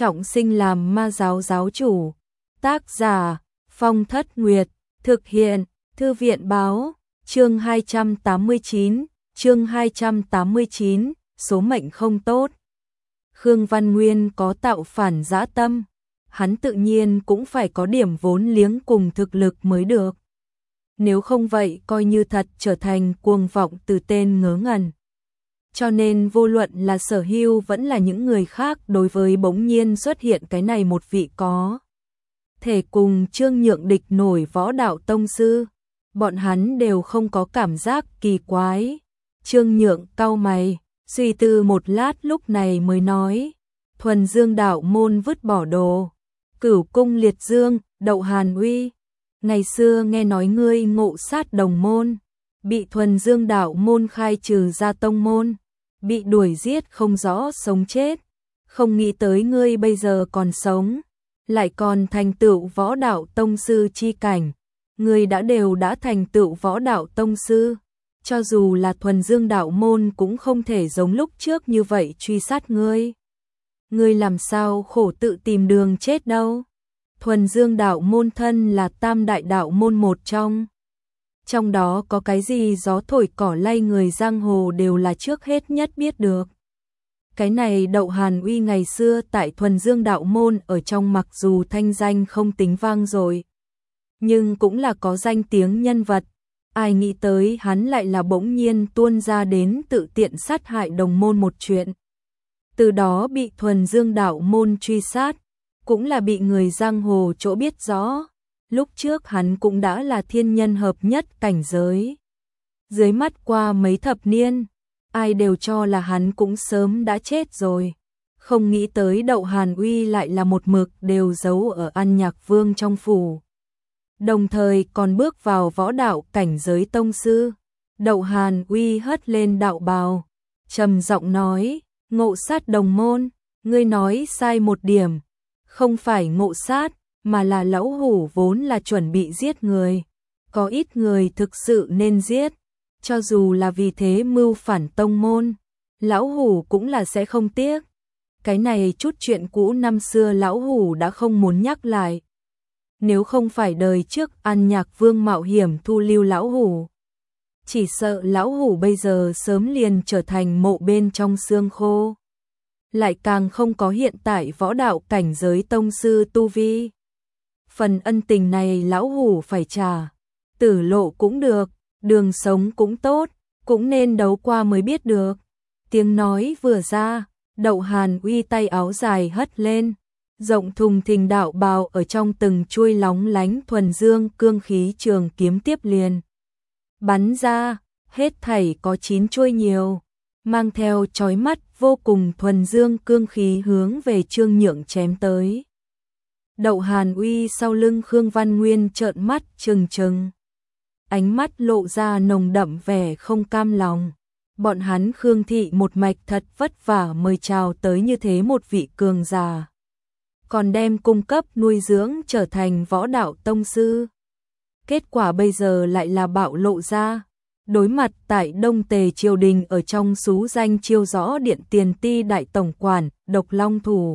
trọng sinh làm ma giáo giáo chủ. Tác giả Phong Thất Nguyệt, thực hiện Thư viện báo, chương 289, số mệnh không tốt. Khương Văn Nguyên có tạo phản dã tâm, hắn tự nhiên cũng phải có điểm vốn liếng cùng thực lực mới được. Nếu không vậy coi như thật trở thành cuồng vọng từ tên ngớ ngẩn. Cho nên vô luận là Sở Hưu vẫn là những người khác đối với bỗng nhiên xuất hiện cái này một vị có thể cùng Trương Nhượng địch nổi võ đạo tông sư, bọn hắn đều không có cảm giác kỳ quái. Trương Nhượng cau mày, suy tư một lát lúc này mới nói, Thuần Dương đạo môn vứt bỏ đồ, Cửu cung liệt dương, Đậu Hàn Uy, ngày xưa nghe nói ngươi ngộ sát đồng môn, bị Thuần Dương đạo môn khai trừ ra tông môn, bị đuổi giết không rõ sống chết, không nghĩ tới ngươi bây giờ còn sống, lại còn thành tựu võ đạo tông sư chi cảnh. Ngươi đã thành tựu võ đạo tông sư, cho dù là Thuần Dương đạo môn cũng không thể giống lúc trước như vậy truy sát ngươi. Ngươi làm sao khổ tự tìm đường chết đâu? Thuần Dương đạo môn thân là tam đại đạo môn một trong đó có cái gì gió thổi cỏ lay người giang hồ đều là trước hết nhất biết được. Cái này Đậu Hàn Uy ngày xưa tại Thuần Dương đạo môn ở trong mặc dù thanh danh không tính vang rồi, nhưng cũng là có danh tiếng nhân vật. Ai nghĩ tới hắn lại là bỗng nhiên tuôn ra đến tự tiện sát hại đồng môn một chuyện. Từ đó bị Thuần Dương đạo môn truy sát, cũng là bị người giang hồ chỗ biết rõ. Lúc trước hắn cũng đã là thiên nhân hợp nhất cảnh giới. Dưới mắt qua mấy thập niên, ai đều cho là hắn cũng sớm đã chết rồi. Không nghĩ tới Đậu Hàn Uy lại là một mực đều giấu ở An Nhạc Vương trong phủ. Đồng thời còn bước vào võ đạo cảnh giới tông sư. Đậu Hàn Uy hất lên đạo bào, trầm giọng nói, ngộ sát đồng môn, ngươi nói sai một điểm, không phải ngộ sát, mà là lão hủ vốn là chuẩn bị giết người. Có ít người thực sự nên giết, cho dù là vì thế mưu phản tông môn, lão hủ cũng là sẽ không tiếc. Cái này chút chuyện cũ năm xưa lão hủ đã không muốn nhắc lại. Nếu không phải đời trước An Nhạc Vương mạo hiểm thu lưu lão hủ, chỉ sợ lão hủ bây giờ sớm liền trở thành mộ bên trong xương khô. Lại càng không có hiện tại võ đạo cảnh giới tông sư tu vi. Phần ân tình này lão hủ phải trả, tử lộ cũng được, đường sống cũng tốt, cũng nên đấu qua mới biết được. Tiếng nói vừa ra, Đậu Hàn Uy tay áo dài hất lên, rộng thùng thình đạo bào ở trong từng chuôi lóng lánh thuần dương cương khí trường kiếm tiếp liền bắn ra, hết thảy có 9 chuôi nhiều, mang theo chói mắt vô cùng thuần dương cương khí hướng về Trương Nhượng chém tới. Đậu Hàn Uy sau lưng Khương Văn Nguyên trợn mắt trừng trừng, ánh mắt lộ ra nồng đậm vẻ không cam lòng. Bọn hắn Khương thị một mạch thật vất vả mời chào tới như thế một vị cường giả, còn đem cung cấp nuôi dưỡng trở thành võ đạo tông sư. Kết quả bây giờ lại là bạo lộ ra, đối mặt tại Đông Tề triều đình ở trong xú danh chiêu rõ điện tiền ti đại tổng quản, độc long thủ.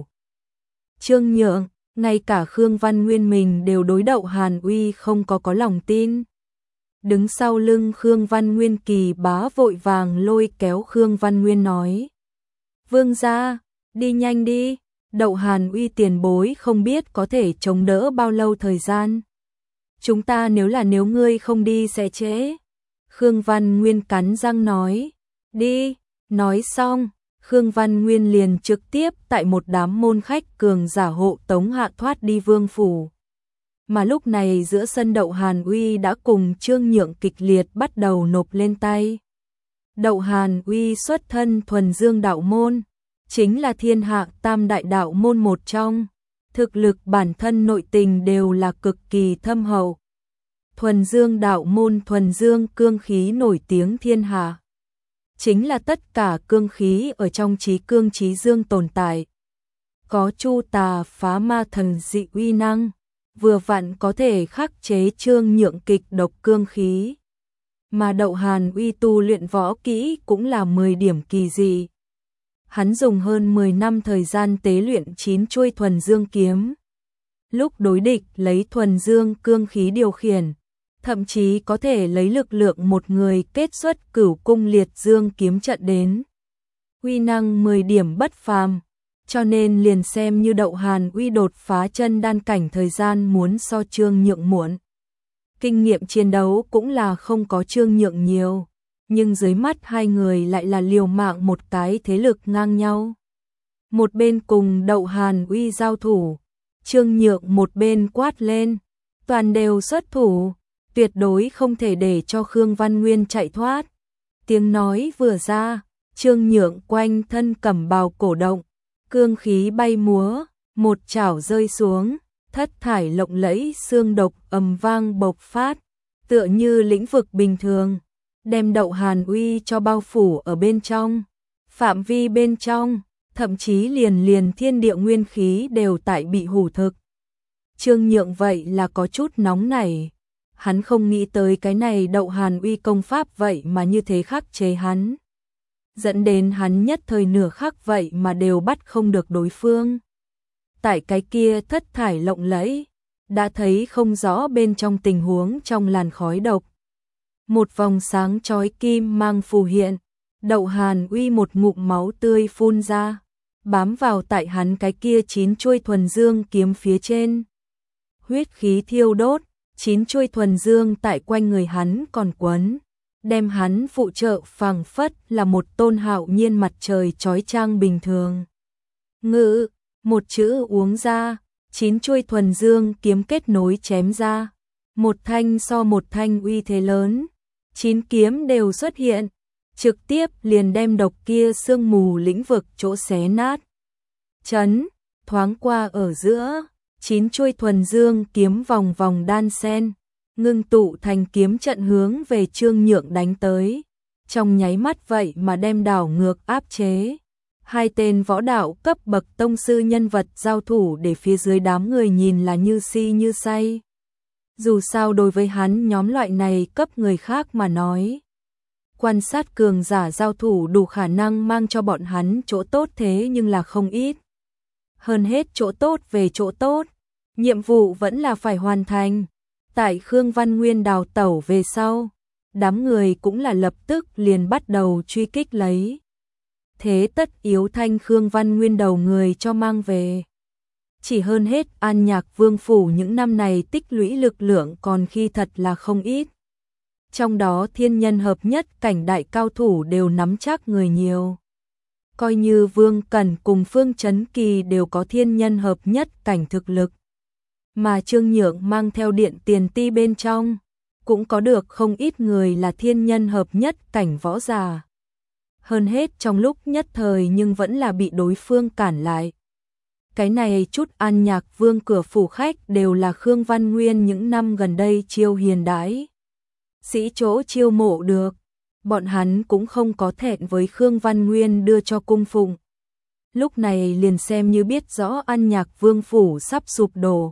Trương Nhượng, ngay cả Khương Văn Nguyên mình đều đối Đậu Hàn Uy không có lòng tin. Đứng sau lưng Khương Văn Nguyên Kỳ Bá vội vàng lôi kéo Khương Văn Nguyên nói, vương gia, đi nhanh đi, Đậu Hàn Uy tiền bối không biết có thể chống đỡ bao lâu thời gian. Chúng ta nếu ngươi không đi sẽ trễ. Khương Văn Nguyên cắn răng nói, đi. Nói xong, Khương Văn Nguyên liền trực tiếp tại một đám môn khách cường giả hộ tống hạ thoát đi vương phủ. Mà lúc này giữa sân Đậu Hàn Uy đã cùng Trương Nhượng kịch liệt bắt đầu nộp lên tay. Đậu Hàn Uy xuất thân Thuần Dương đạo môn, chính là thiên hạ tam đại đạo môn một trong, thực lực bản thân nội tình đều là cực kỳ thâm hậu. Thuần Dương đạo môn thuần dương cương khí nổi tiếng thiên hạ, chính là tất cả cương khí ở trong chí cương chí dương tồn tại. Có chu tà phá ma thần dị uy năng, vừa vặn có thể khắc chế Trương Nhượng kịch độc cương khí. Mà Đậu Hàn Uy tu luyện võ kỹ cũng là 10 điểm kỳ dị. Hắn dùng hơn 10 năm thời gian tế luyện 9 chuôi thuần dương kiếm. Lúc đối địch lấy thuần dương cương khí điều khiển, thậm chí có thể lấy lực lượng một người kết xuất Cửu cung liệt dương kiếm trận đến. Uy năng 10 điểm bất phàm, cho nên liền xem như Đậu Hàn Uy đột phá chân đan cảnh thời gian muốn so Trương Nhượng muộn. Kinh nghiệm chiến đấu cũng là không có Trương Nhượng nhiều, nhưng dưới mắt hai người lại là liều mạng một cái thế lực ngang nhau. Một bên cùng Đậu Hàn Uy giao thủ, Trương Nhượng một bên quát lên, toàn đều xuất thủ, tuyệt đối không thể để cho Khương Văn Nguyên chạy thoát. Tiếng nói vừa ra, Trương Nhượng quanh thân cẩm bào cổ động, cương khí bay múa, một chảo rơi xuống, thất thải lộng lẫy xương độc ầm vang bộc phát, tựa như lĩnh vực bình thường, đem Đậu Hàn Uy cho bao phủ ở bên trong. Phạm vi bên trong, thậm chí liền thiên địa nguyên khí đều tại bị hủ thực. Trương Nhượng vậy là có chút nóng nảy, hắn không nghĩ tới cái này Đậu Hàn Uy công pháp vậy mà như thế khắc chế hắn, dẫn đến hắn nhất thời nửa khắc vậy mà đều bắt không được đối phương. Tại cái kia thất thải lộng lẫy, đã thấy không rõ bên trong tình huống trong làn khói độc. Một vòng sáng chói kim mang phù hiện, Đậu Hàn Uy một ngụm máu tươi phun ra, bám vào tại hắn cái kia 9 chuôi thuần dương kiếm phía trên. Huyết khí thiêu đốt, 9 chuôi thuần dương tại quanh người hắn còn quấn, đem hắn phụ trợ phảng phất là một tôn hạo nhiên mặt trời chói chang bình thường. Ngự, một chữ uống ra, 9 chuôi thuần dương kiếm kết nối chém ra, một thanh so một thanh uy thế lớn, 9 kiếm đều xuất hiện, trực tiếp liền đem độc kia sương mù lĩnh vực chỗ xé nát. Chấn, thoáng qua ở giữa, 9 chuôi thuần dương kiếm vòng vòng đan sen, ngưng tụ thành kiếm trận hướng về Trương Nhượng đánh tới. Trong nháy mắt vậy mà đem đảo ngược áp chế. Hai tên võ đạo cấp bậc tông sư nhân vật giao thủ để phía dưới đám người nhìn là như si như say. Dù sao đối với hắn nhóm loại này cấp người khác mà nói, quan sát cường giả giao thủ đủ khả năng mang cho bọn hắn chỗ tốt thế nhưng là không ít. Hơn hết chỗ tốt về chỗ tốt, nhiệm vụ vẫn là phải hoàn thành. Tại Khương Văn Nguyên đào tẩu về sau, đám người cũng là lập tức liền bắt đầu truy kích lấy. Thế tất yếu thanh Khương Văn Nguyên đầu người cho mang về. Chỉ hơn hết An Nhạc Vương phủ những năm này tích lũy lực lượng còn khi thật là không ít. Trong đó thiên nhân hợp nhất cảnh đại cao thủ đều nắm chắc người nhiều. Coi như Vương Cẩn cùng Phương Chấn Kỳ đều có thiên nhân hợp nhất cảnh thực lực. Mà Trương Nhượng mang theo điện tiền ti bên trong, cũng có được không ít người là thiên nhân hợp nhất cảnh võ giả. Hơn hết trong lúc nhất thời nhưng vẫn là bị đối phương cản lại. Cái này chút An Nhạc Vương cửa phủ khách đều là Khương Văn Nguyên những năm gần đây chiêu hiền đãi. Sĩ chỗ chiêu mộ được, bọn hắn cũng không có thẹn với Khương Văn Nguyên đưa cho cung phụng. Lúc này liền xem như biết rõ An Nhạc Vương phủ sắp sụp đổ.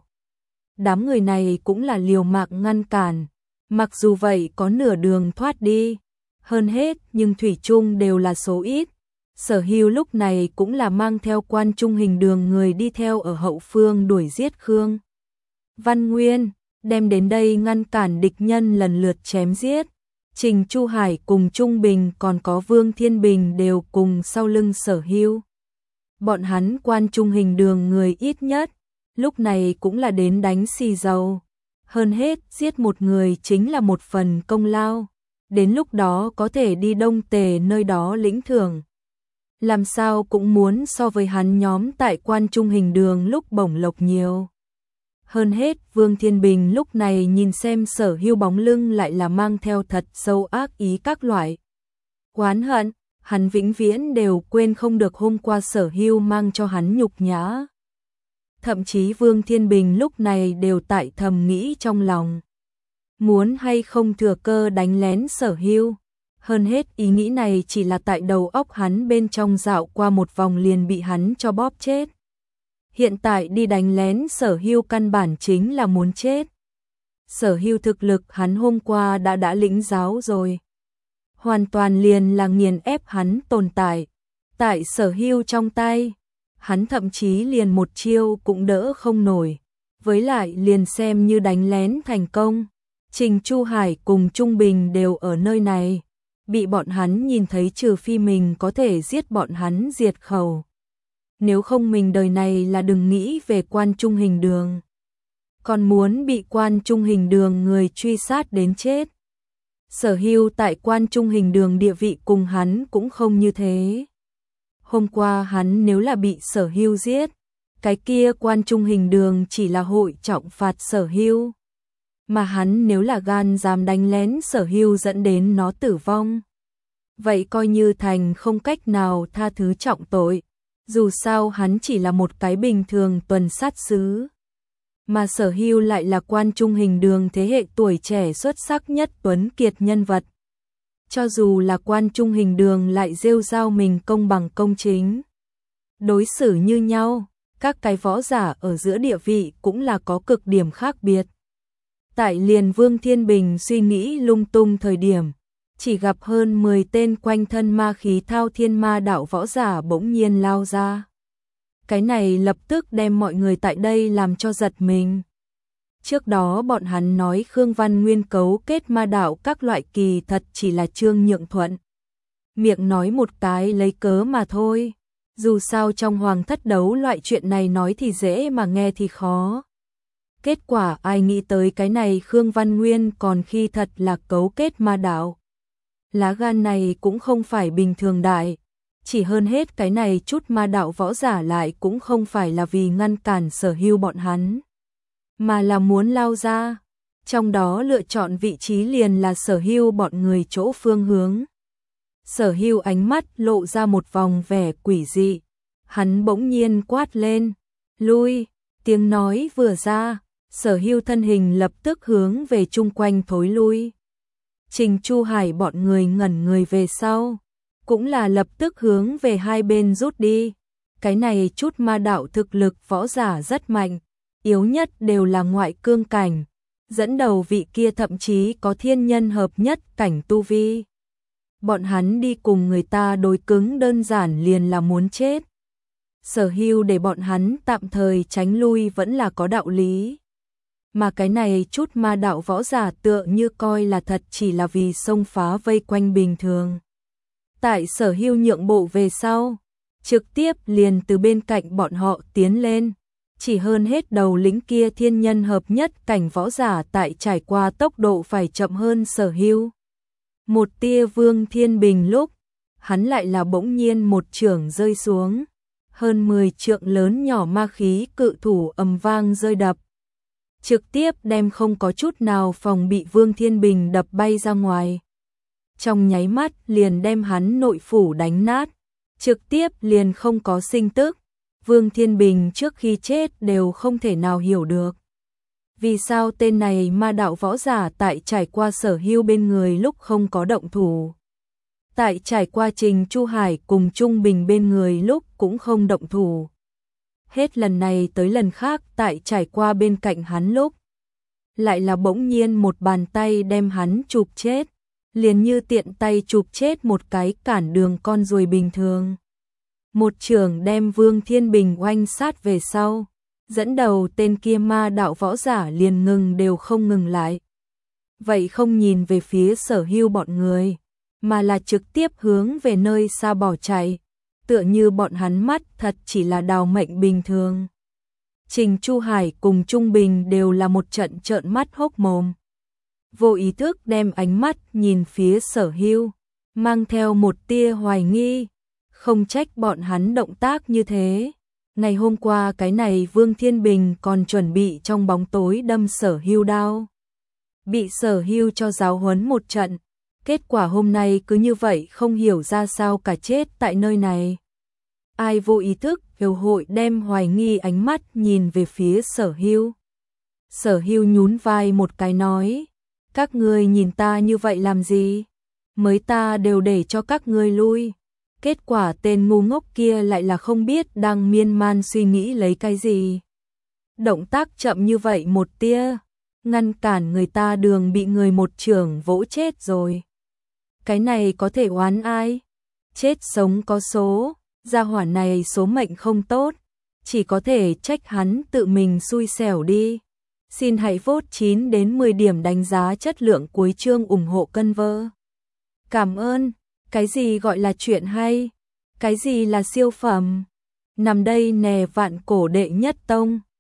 Đám người này cũng là liều mạng ngăn cản, mặc dù vậy có nửa đường thoát đi. Hơn hết nhưng thủy chung đều là số ít. Sở Hưu lúc này cũng là mang theo Quan Trung Hình Đường người đi theo ở hậu phương đuổi giết Khương Văn Nguyên, đem đến đây ngăn cản địch nhân lần lượt chém giết. Trình Chu Hải cùng Trung Bình còn có Vương Thiên Bình đều cùng sau lưng Sở Hưu. Bọn hắn Quan Trung Hình Đường người ít nhất, lúc này cũng là đến đánh xì dầu. Hơn hết giết một người chính là một phần công lao. Đến lúc đó có thể đi Đông Tề nơi đó lĩnh thưởng. Làm sao cũng muốn so với hắn nhóm tại Quan Trung Hình Đường lúc bổng lộc nhiều. Hơn hết Vương Thiên Bình lúc này nhìn xem Sở Hưu bóng lưng lại là mang theo thật sâu ác ý các loại oán hận, hắn vĩnh viễn đều quên không được hôm qua Sở Hưu mang cho hắn nhục nhã. Thậm chí Vương Thiên Bình lúc này đều tại thầm nghĩ trong lòng, muốn hay không thừa cơ đánh lén Sở Hưu. Hơn hết ý nghĩ này chỉ là tại đầu óc hắn bên trong dạo qua một vòng liền bị hắn cho bóp chết. Hiện tại đi đánh lén Sở Hưu căn bản chính là muốn chết. Sở Hưu thực lực hắn hôm qua đã lĩnh giáo rồi. Hoàn toàn liền là nghiền ép hắn tồn tại. Tại Sở Hưu trong tay, hắn thậm chí liền một chiêu cũng đỡ không nổi, với lại liền xem như đánh lén thành công. Trình Chu Hải cùng Trung Bình đều ở nơi này, bị bọn hắn nhìn thấy trừ phi mình có thể giết bọn hắn diệt khẩu. Nếu không mình đời này là đừng nghĩ về Quan Trung Hình Đường. Còn muốn bị Quan Trung Hình Đường người truy sát đến chết. Sở Hưu tại Quan Trung Hình Đường địa vị cùng hắn cũng không như thế. Hôm qua hắn nếu là bị Sở Hưu giết, cái kia Quan Trung Hình Đường chỉ là hội trọng phạt Sở Hưu. Mà hắn nếu là gan dám đánh lén Sở Hưu dẫn đến nó tử vong, vậy coi như thành không cách nào tha thứ trọng tội. Dù sao hắn chỉ là một cái bình thường tuần sát sứ, mà Sở Hưu lại là Quan Trung Hình Đường thế hệ tuổi trẻ xuất sắc nhất tuấn kiệt nhân vật. Cho dù là Quan Trung Hình Đường lại rêu rao mình công bằng công chính, đối xử như nhau, các cái võ giả ở giữa địa vị cũng là có cực điểm khác biệt. Tại liền Vương Thiên Bình suy nghĩ lung tung thời điểm, chỉ gặp hơn 10 tên quanh thân ma khí thao thiên ma đạo võ giả bỗng nhiên lao ra. Cái này lập tức đem mọi người tại đây làm cho giật mình. Trước đó bọn hắn nói Khương Văn Nguyên cấu kết ma đạo các loại kỳ thật chỉ là Trương Nhượng Thuận. Miệng nói một cái lấy cớ mà thôi. Dù sao trong hoàng thất đấu loại chuyện này nói thì dễ mà nghe thì khó. Kết quả ai nghĩ tới cái này Khương Văn Nguyên còn khi thật là cấu kết ma đạo. Lá gan này cũng không phải bình thường đại. Chỉ hơn hết cái này chút ma đạo võ giả lại cũng không phải là vì ngăn cản Sở Hưu bọn hắn, mà là muốn lao ra. Trong đó lựa chọn vị trí liền là Sở Hưu bọn người chỗ phương hướng. Sở Hưu ánh mắt lộ ra một vòng vẻ quỷ dị. Hắn bỗng nhiên quát lên, lui, tiếng nói vừa ra, Sở Hưu thân hình lập tức hướng về chung quanh thối lui. Trình Chu Hải bọn người ngẩn người về sau, cũng là lập tức hướng về hai bên rút đi. Cái này chút ma đạo thực lực võ giả rất mạnh, yếu nhất đều là ngoại cương cảnh, dẫn đầu vị kia thậm chí có thiên nhân hợp nhất cảnh tu vi. Bọn hắn đi cùng người ta đối cứng đơn giản liền là muốn chết. Sở Hưu để bọn hắn tạm thời tránh lui vẫn là có đạo lý. Mà cái này chút ma đạo võ giả tựa như coi là thật chỉ là vì xông phá vây quanh bình thường. Tại Sở Hưu nhượng bộ về sau, trực tiếp liền từ bên cạnh bọn họ tiến lên. Chỉ hơn hết đầu lĩnh kia thiên nhân hợp nhất cảnh võ giả tại trải qua tốc độ phải chậm hơn Sở Hưu. Một tia Vương Thiên Bình lúc, hắn lại là bỗng nhiên một chưởng rơi xuống. Hơn 10 trượng lớn nhỏ ma khí cự thủ ầm vang rơi đập. Trực tiếp đem không có chút nào phòng bị Vương Thiên Bình đập bay ra ngoài. Trong nháy mắt liền đem hắn nội phủ đánh nát. Trực tiếp liền không có sinh tức. Vương Thiên Bình trước khi chết đều không thể nào hiểu được. Vì sao tên này ma đạo võ giả tại trải qua Sở Hưu bên người lúc không có động thủ. Tại trải qua Trình Chu Hải cùng Trung Bình bên người lúc cũng không động thủ. Hết lần này tới lần khác tại trải qua bên cạnh hắn lúc. Lại là bỗng nhiên một bàn tay đem hắn chụp chết. Liền như tiện tay chụp chết một cái cản đường con ruồi bình thường. Một chưởng đem Vương Thiên Bình oanh sát về sau. Dẫn đầu tên kia ma đạo võ giả liền ngừng đều không ngừng lại. Vậy không nhìn về phía Sở Hưu bọn người, mà là trực tiếp hướng về nơi xa bỏ chạy. Tựa như bọn hắn mắt thật chỉ là đào mệnh bình thường. Trình Chu Hải cùng Trung Bình đều là một trận trợn mắt hốc mồm. Vô ý thức đem ánh mắt nhìn phía Sở Hưu, mang theo một tia hoài nghi. Không trách bọn hắn động tác như thế. Ngày hôm qua cái này Vương Thiên Bình còn chuẩn bị trong bóng tối đâm Sở Hưu đao. Bị Sở Hưu cho giáo huấn một trận. Kết quả hôm nay cứ như vậy không hiểu ra sao cả chết tại nơi này. Ai vô ý thức hiếu hội đem hoài nghi ánh mắt nhìn về phía Sở Hưu. Sở Hưu nhún vai một cái nói. Các ngươi nhìn ta như vậy làm gì? Mới ta đều để cho các ngươi lui. Kết quả tên ngu ngốc kia lại là không biết đang miên man suy nghĩ lấy cái gì. Động tác chậm như vậy một tia, ngăn cản người ta đường bị người một chưởng vỗ chết rồi. Cái này có thể oán ai? Chết sống có số, Gia hỏa này số mệnh không tốt, chỉ có thể trách hắn tự mình xui xẻo đi. Xin hãy vote 9 đến 10 điểm đánh giá chất lượng cuối chương ủng hộ Cân Vơ. Cảm ơn. Cái gì gọi là chuyện hay? Cái gì là siêu phẩm? Nằm đây nè vạn cổ đệ nhất tông.